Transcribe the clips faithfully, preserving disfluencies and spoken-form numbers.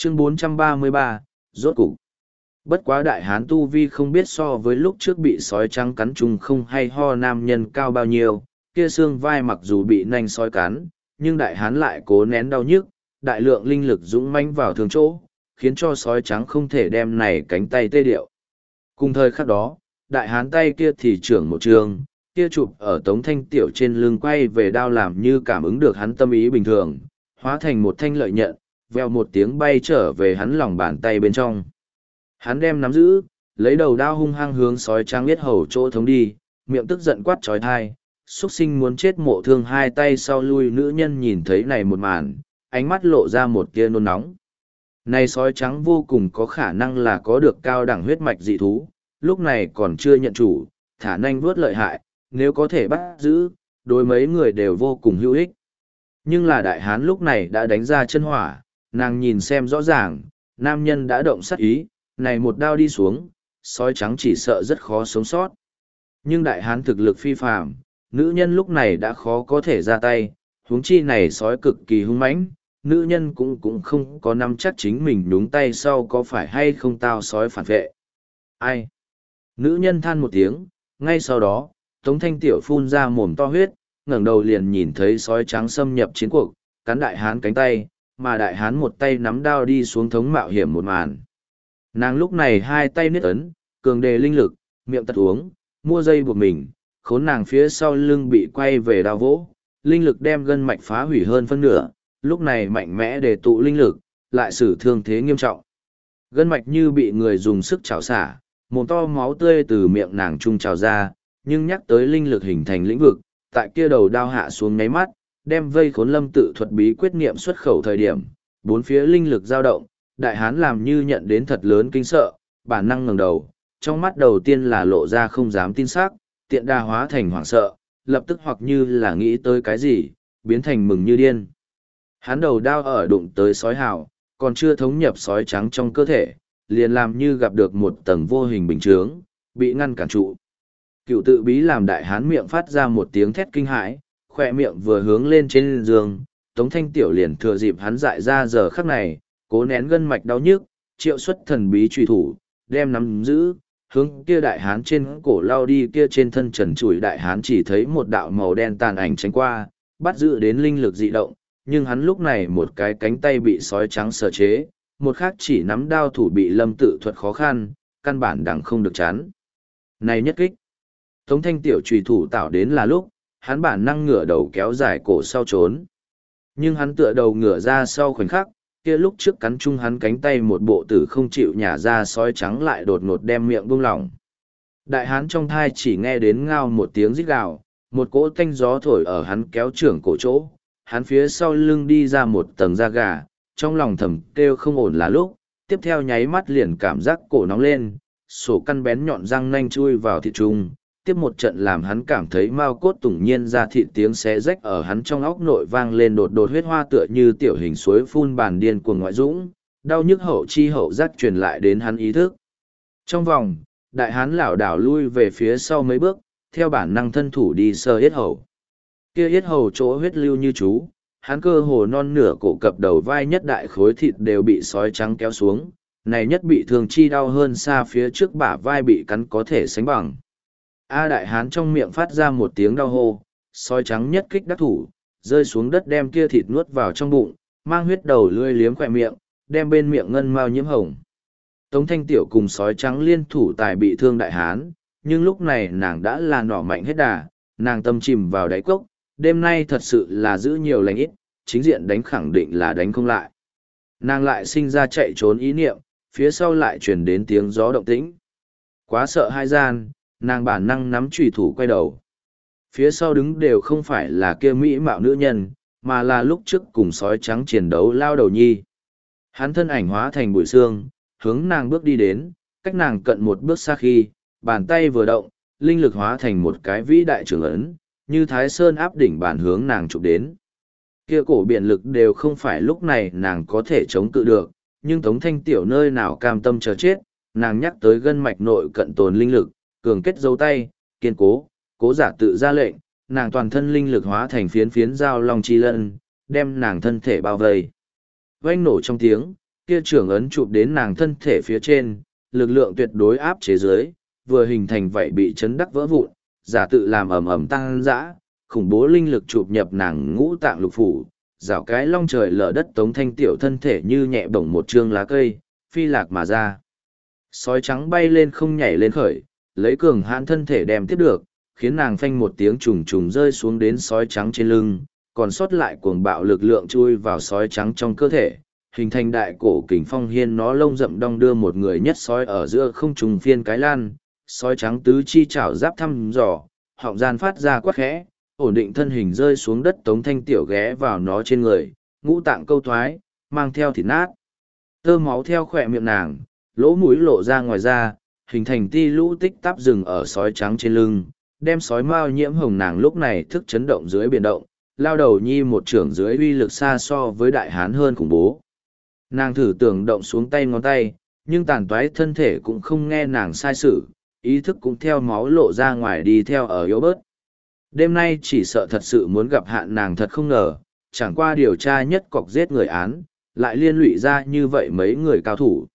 Chương bốn trăm ba mươi ba, rốt cục. Bất quá đại hán tu vi không biết so với lúc trước bị sói trắng cắn trùng không hay ho nam nhân cao bao nhiêu, kia xương vai mặc dù bị nanh sói cắn, nhưng đại hán lại cố nén đau nhức, đại lượng linh lực dũng mãnh vào thương chỗ, khiến cho sói trắng không thể đem này cánh tay tê điệu. Cùng thời khắc đó, đại hán tay kia thì trưởng một trường, kia chụp ở Tống Thanh Tiểu trên lưng quay về đao làm như cảm ứng được hắn tâm ý bình thường, hóa thành một thanh lợi nhận, veo một tiếng bay trở về hắn lòng bàn tay bên trong. Hắn đem nắm giữ, lấy đầu đao hung hăng hướng sói trắng biết hầu chỗ thống đi, miệng tức giận quát trói thai, xuất sinh muốn chết mộ thương hai tay sau lui nữ nhân nhìn thấy này một màn, ánh mắt lộ ra một tia nôn nóng. Này sói trắng vô cùng có khả năng là có được cao đẳng huyết mạch dị thú, lúc này còn chưa nhận chủ, thả nhanh vuốt lợi hại, nếu có thể bắt giữ, đối mấy người đều vô cùng hữu ích. Nhưng là đại hán lúc này đã đánh ra chân hỏa, nàng nhìn xem rõ ràng, nam nhân đã động sát ý, này một đao đi xuống, sói trắng chỉ sợ rất khó sống sót. Nhưng đại hán thực lực phi phàm, nữ nhân lúc này đã khó có thể ra tay, huống chi này sói cực kỳ hung mãnh, nữ nhân cũng cũng không có nắm chắc chính mình đúng tay sau có phải hay không tao sói phản vệ. Ai? Nữ nhân than một tiếng, ngay sau đó, Tống Thanh Tiểu phun ra mồm to huyết, ngẩng đầu liền nhìn thấy sói trắng xâm nhập chiến cuộc, cắn đại hán cánh tay, mà đại hán một tay nắm đao đi xuống thống mạo hiểm một màn. Nàng lúc này hai tay niết ấn, cường đề linh lực, miệng tật uống, mua dây buộc mình, khốn nàng phía sau lưng bị quay về đao vỗ, linh lực đem gân mạch phá hủy hơn phân nửa, lúc này mạnh mẽ để tụ linh lực, lại xử thương thế nghiêm trọng. Gân mạch như bị người dùng sức chảo xả, mồm to máu tươi từ miệng nàng trung trào ra, nhưng nhắc tới linh lực hình thành lĩnh vực, tại kia đầu đao hạ xuống nháy mắt, đem vây khốn lâm tự thuật bí quyết niệm xuất khẩu thời điểm, bốn phía linh lực dao động, đại hán làm như nhận đến thật lớn kinh sợ, bản năng ngẩng đầu, trong mắt đầu tiên là lộ ra không dám tin xác, tiện đa hóa thành hoảng sợ, lập tức hoặc như là nghĩ tới cái gì, biến thành mừng như điên. Hắn đầu đao ở đụng tới sói hào, còn chưa thống nhập sói trắng trong cơ thể, liền làm như gặp được một tầng vô hình bình chướng, bị ngăn cản trụ. Cựu tự bí làm đại hán miệng phát ra một tiếng thét kinh hãi, khỏe miệng vừa hướng lên trên giường, Tống Thanh Tiểu liền thừa dịp hắn dại ra giờ khắc này, cố nén gân mạch đau nhức, triệu xuất thần bí truy thủ, đem nắm giữ, hướng kia đại hán trên cổ lao đi kia trên thân trần trụi đại hán chỉ thấy một đạo màu đen tàn ảnh tránh qua, bắt giữ đến linh lực dị động, nhưng hắn lúc này một cái cánh tay bị sói trắng sở chế, một khác chỉ nắm đao thủ bị lâm tự thuật khó khăn, căn bản đằng không được chán. Này nhất kích, Tống Thanh Tiểu trùy thủ tạo đến là lúc, hắn bản năng ngửa đầu kéo dài cổ sau trốn. Nhưng hắn tựa đầu ngửa ra sau khoảnh khắc, kia lúc trước cắn chung hắn cánh tay một bộ tử không chịu nhả ra sói trắng lại đột ngột đem miệng buông lỏng. Đại hán trong thai chỉ nghe đến ngao một tiếng rít gào, một cỗ tanh gió thổi ở hắn kéo trưởng cổ chỗ, hắn phía sau lưng đi ra một tầng da gà, trong lòng thầm kêu không ổn là lúc, tiếp theo nháy mắt liền cảm giác cổ nóng lên, sổ căn bén nhọn răng nanh chui vào thịt trung, tiếp một trận làm hắn cảm thấy mao cốt tủng nhiên ra thịt tiếng xé rách ở hắn trong óc nội vang lên đột đột huyết hoa tựa như tiểu hình suối phun bàn điên cuồng ngoại dũng, đau nhức hậu chi hậu giác truyền lại đến hắn ý thức. Trong vòng, đại hán lảo đảo lui về phía sau mấy bước, theo bản năng thân thủ đi sờ yết hầu. Kia yết hầu chỗ huyết lưu như chú, hắn cơ hồ non nửa cổ cập đầu vai nhất đại khối thịt đều bị sói trắng kéo xuống, này nhất bị thường chi đau hơn xa phía trước bả vai bị cắn có thể sánh bằng. A đại hán trong miệng phát ra một tiếng đau hô, sói trắng nhất kích đắc thủ, rơi xuống đất đem kia thịt nuốt vào trong bụng, mang huyết đầu lươi liếm khỏe miệng, đem bên miệng ngân mau nhiễm hồng. Tống Thanh Tiểu cùng sói trắng liên thủ tài bị thương đại hán, nhưng lúc này nàng đã là nỏ mạnh hết đà, nàng tâm chìm vào đáy cốc, đêm nay thật sự là giữ nhiều lành ít, chính diện đánh khẳng định là đánh không lại. Nàng lại sinh ra chạy trốn ý niệm, phía sau lại truyền đến tiếng gió động tĩnh. Quá sợ hai gian, nàng bản năng nắm chùy thủ quay đầu. Phía sau đứng đều không phải là kia mỹ mạo nữ nhân, mà là lúc trước cùng sói trắng chiến đấu lao đầu nhi. Hắn thân ảnh hóa thành bụi xương, hướng nàng bước đi đến, cách nàng cận một bước xa khi, bàn tay vừa động, linh lực hóa thành một cái vĩ đại trường ấn, như thái sơn áp đỉnh bàn hướng nàng chụp đến. Kia cổ biện lực đều không phải lúc này nàng có thể chống cự được, nhưng Tống Thanh Tiểu nơi nào cam tâm chờ chết, nàng nhắc tới gân mạch nội cận tồn linh lực, cường kết dấu tay, kiên cố, cố giả tự ra lệnh, nàng toàn thân linh lực hóa thành phiến phiến dao long chi lân, đem nàng thân thể bao vây. Oanh nổ trong tiếng, kia trưởng ấn chụp đến nàng thân thể phía trên, lực lượng tuyệt đối áp chế dưới, vừa hình thành vậy bị chấn đắc vỡ vụn, giả tự làm ầm ầm tăng dã, khủng bố linh lực chụp nhập nàng ngũ tạng lục phủ, rảo cái long trời lở đất Tống Thanh Tiểu thân thể như nhẹ bổng một trương lá cây, phi lạc mà ra. Sói trắng bay lên không nhảy lên khởi, lấy cường hãn thân thể đem tiếp được, khiến nàng phanh một tiếng trùng trùng rơi xuống đến sói trắng trên lưng, còn sót lại cuồng bạo lực lượng chui vào sói trắng trong cơ thể, hình thành đại cổ kình phong hiên nó lông rậm đong đưa một người nhất sói ở giữa không trùng phiên cái lan, sói trắng tứ chi chảo giáp thăm dò, họng gian phát ra quát khẽ, ổn định thân hình rơi xuống đất. Tống Thanh Tiểu ghé vào nó trên người, ngũ tạng câu thoái, mang theo thịt nát. Tơ máu theo khỏe miệng nàng, lỗ mũi lộ ra ngoài ra, hình thành ti lũ tích tắp rừng ở sói trắng trên lưng, đem sói mao nhiễm hồng nàng lúc này thức chấn động dưới biển động, lao đầu nhi một trưởng dưới uy lực xa so với đại hán hơn khủng bố. Nàng thử tưởng động xuống tay ngón tay, nhưng tàn toái thân thể cũng không nghe nàng sai sự, ý thức cũng theo máu lộ ra ngoài đi theo ở yếu bớt. Đêm nay chỉ sợ thật sự muốn gặp hạn nàng thật không ngờ, chẳng qua điều tra nhất cọc giết người án, lại liên lụy ra như vậy mấy người cao thủ.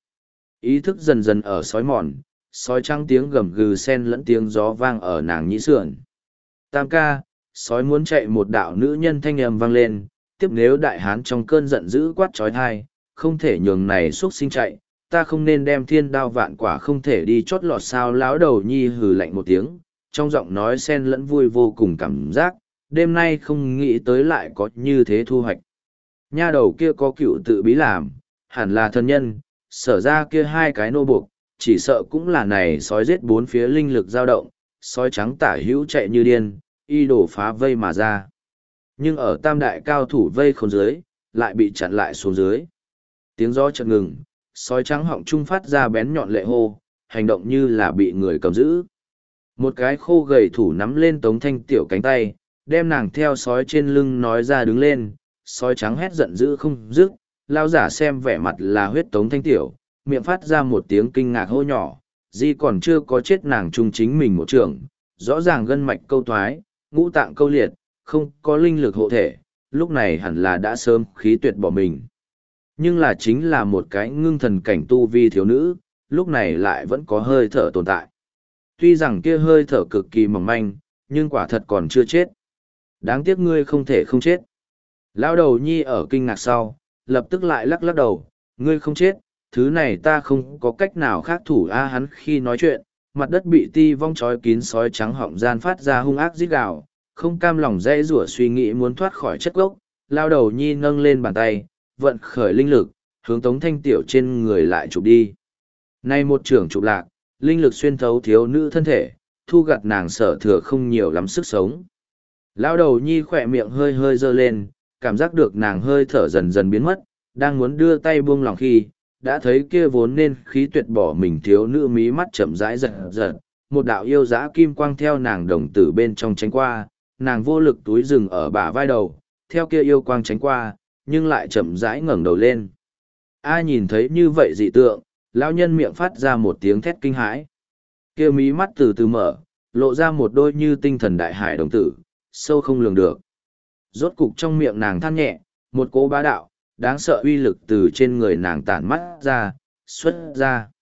Ý thức dần dần ở sói mòn, sói trắng tiếng gầm gừ sen lẫn tiếng gió vang ở nàng nhĩ sườn. Tam ca, sói muốn chạy, một đạo nữ nhân thanh âm vang lên, tiếp nếu đại hán trong cơn giận dữ quát trói thai, không thể nhường này xuất sinh chạy, ta không nên đem thiên đao vạn quả không thể đi chót lọt sao. Lão đầu nhi hừ lạnh một tiếng, trong giọng nói sen lẫn vui vô cùng cảm giác, đêm nay không nghĩ tới lại có như thế thu hoạch. Nha đầu kia có cựu tự bí làm, hẳn là thân nhân, sở ra kia hai cái nô buộc, chỉ sợ cũng là này sói giết bốn phía linh lực dao động, sói trắng tả hữu chạy như điên, y đổ phá vây mà ra. Nhưng ở tam đại cao thủ vây khốn dưới, lại bị chặn lại xuống dưới. Tiếng gió chợt ngừng, sói trắng họng trung phát ra bén nhọn lệ hô, hành động như là bị người cầm giữ. Một cái khô gầy thủ nắm lên Tống Thanh Tiểu cánh tay, đem nàng theo sói trên lưng nói ra đứng lên, sói trắng hét giận dữ không dứt, lao giả xem vẻ mặt là huyết Tống Thanh Tiểu, miệng phát ra một tiếng kinh ngạc hô nhỏ, di còn chưa có chết nàng trung chính mình một trường, rõ ràng gân mạch câu thoái, ngũ tạng câu liệt, không có linh lực hộ thể, lúc này hẳn là đã sớm khí tuyệt bỏ mình. Nhưng là chính là một cái ngưng thần cảnh tu vi thiếu nữ, lúc này lại vẫn có hơi thở tồn tại. Tuy rằng kia hơi thở cực kỳ mỏng manh, nhưng quả thật còn chưa chết. Đáng tiếc ngươi không thể không chết. Lão đầu nhi ở kinh ngạc sau, lập tức lại lắc lắc đầu, ngươi không chết, thứ này ta không có cách nào khác thủ a. Hắn khi nói chuyện, mặt đất bị ti vong trói kín, sói trắng họng gian phát ra hung ác rít gào, không cam lòng dễ rủa suy nghĩ muốn thoát khỏi chất gốc. Lão đầu nhi nâng lên bàn tay, vận khởi linh lực, hướng Tống Thanh Tiểu trên người lại chụp đi. Nay một trưởng chụp lạc, linh lực xuyên thấu thiếu nữ thân thể, thu gặt nàng sở thừa không nhiều lắm sức sống. Lão đầu nhi khỏe miệng hơi hơi dơ lên, cảm giác được nàng hơi thở dần dần biến mất, đang muốn đưa tay buông lòng khi, đã thấy kia vốn nên khí tuyệt bỏ mình thiếu nữ mí mắt chậm rãi giật giật, một đạo yêu dã kim quang theo nàng đồng tử bên trong tránh qua, nàng vô lực túi rừng ở bả vai đầu, theo kia yêu quang tránh qua, nhưng lại chậm rãi ngẩng đầu lên. A nhìn thấy như vậy dị tượng, lão nhân miệng phát ra một tiếng thét kinh hãi. Kia mí mắt từ từ mở, lộ ra một đôi như tinh thần đại hải đồng tử, sâu không lường được. Rốt cục trong miệng nàng than nhẹ, một cỗ bá đạo, đáng sợ uy lực từ trên người nàng tản mắt ra, xuất ra.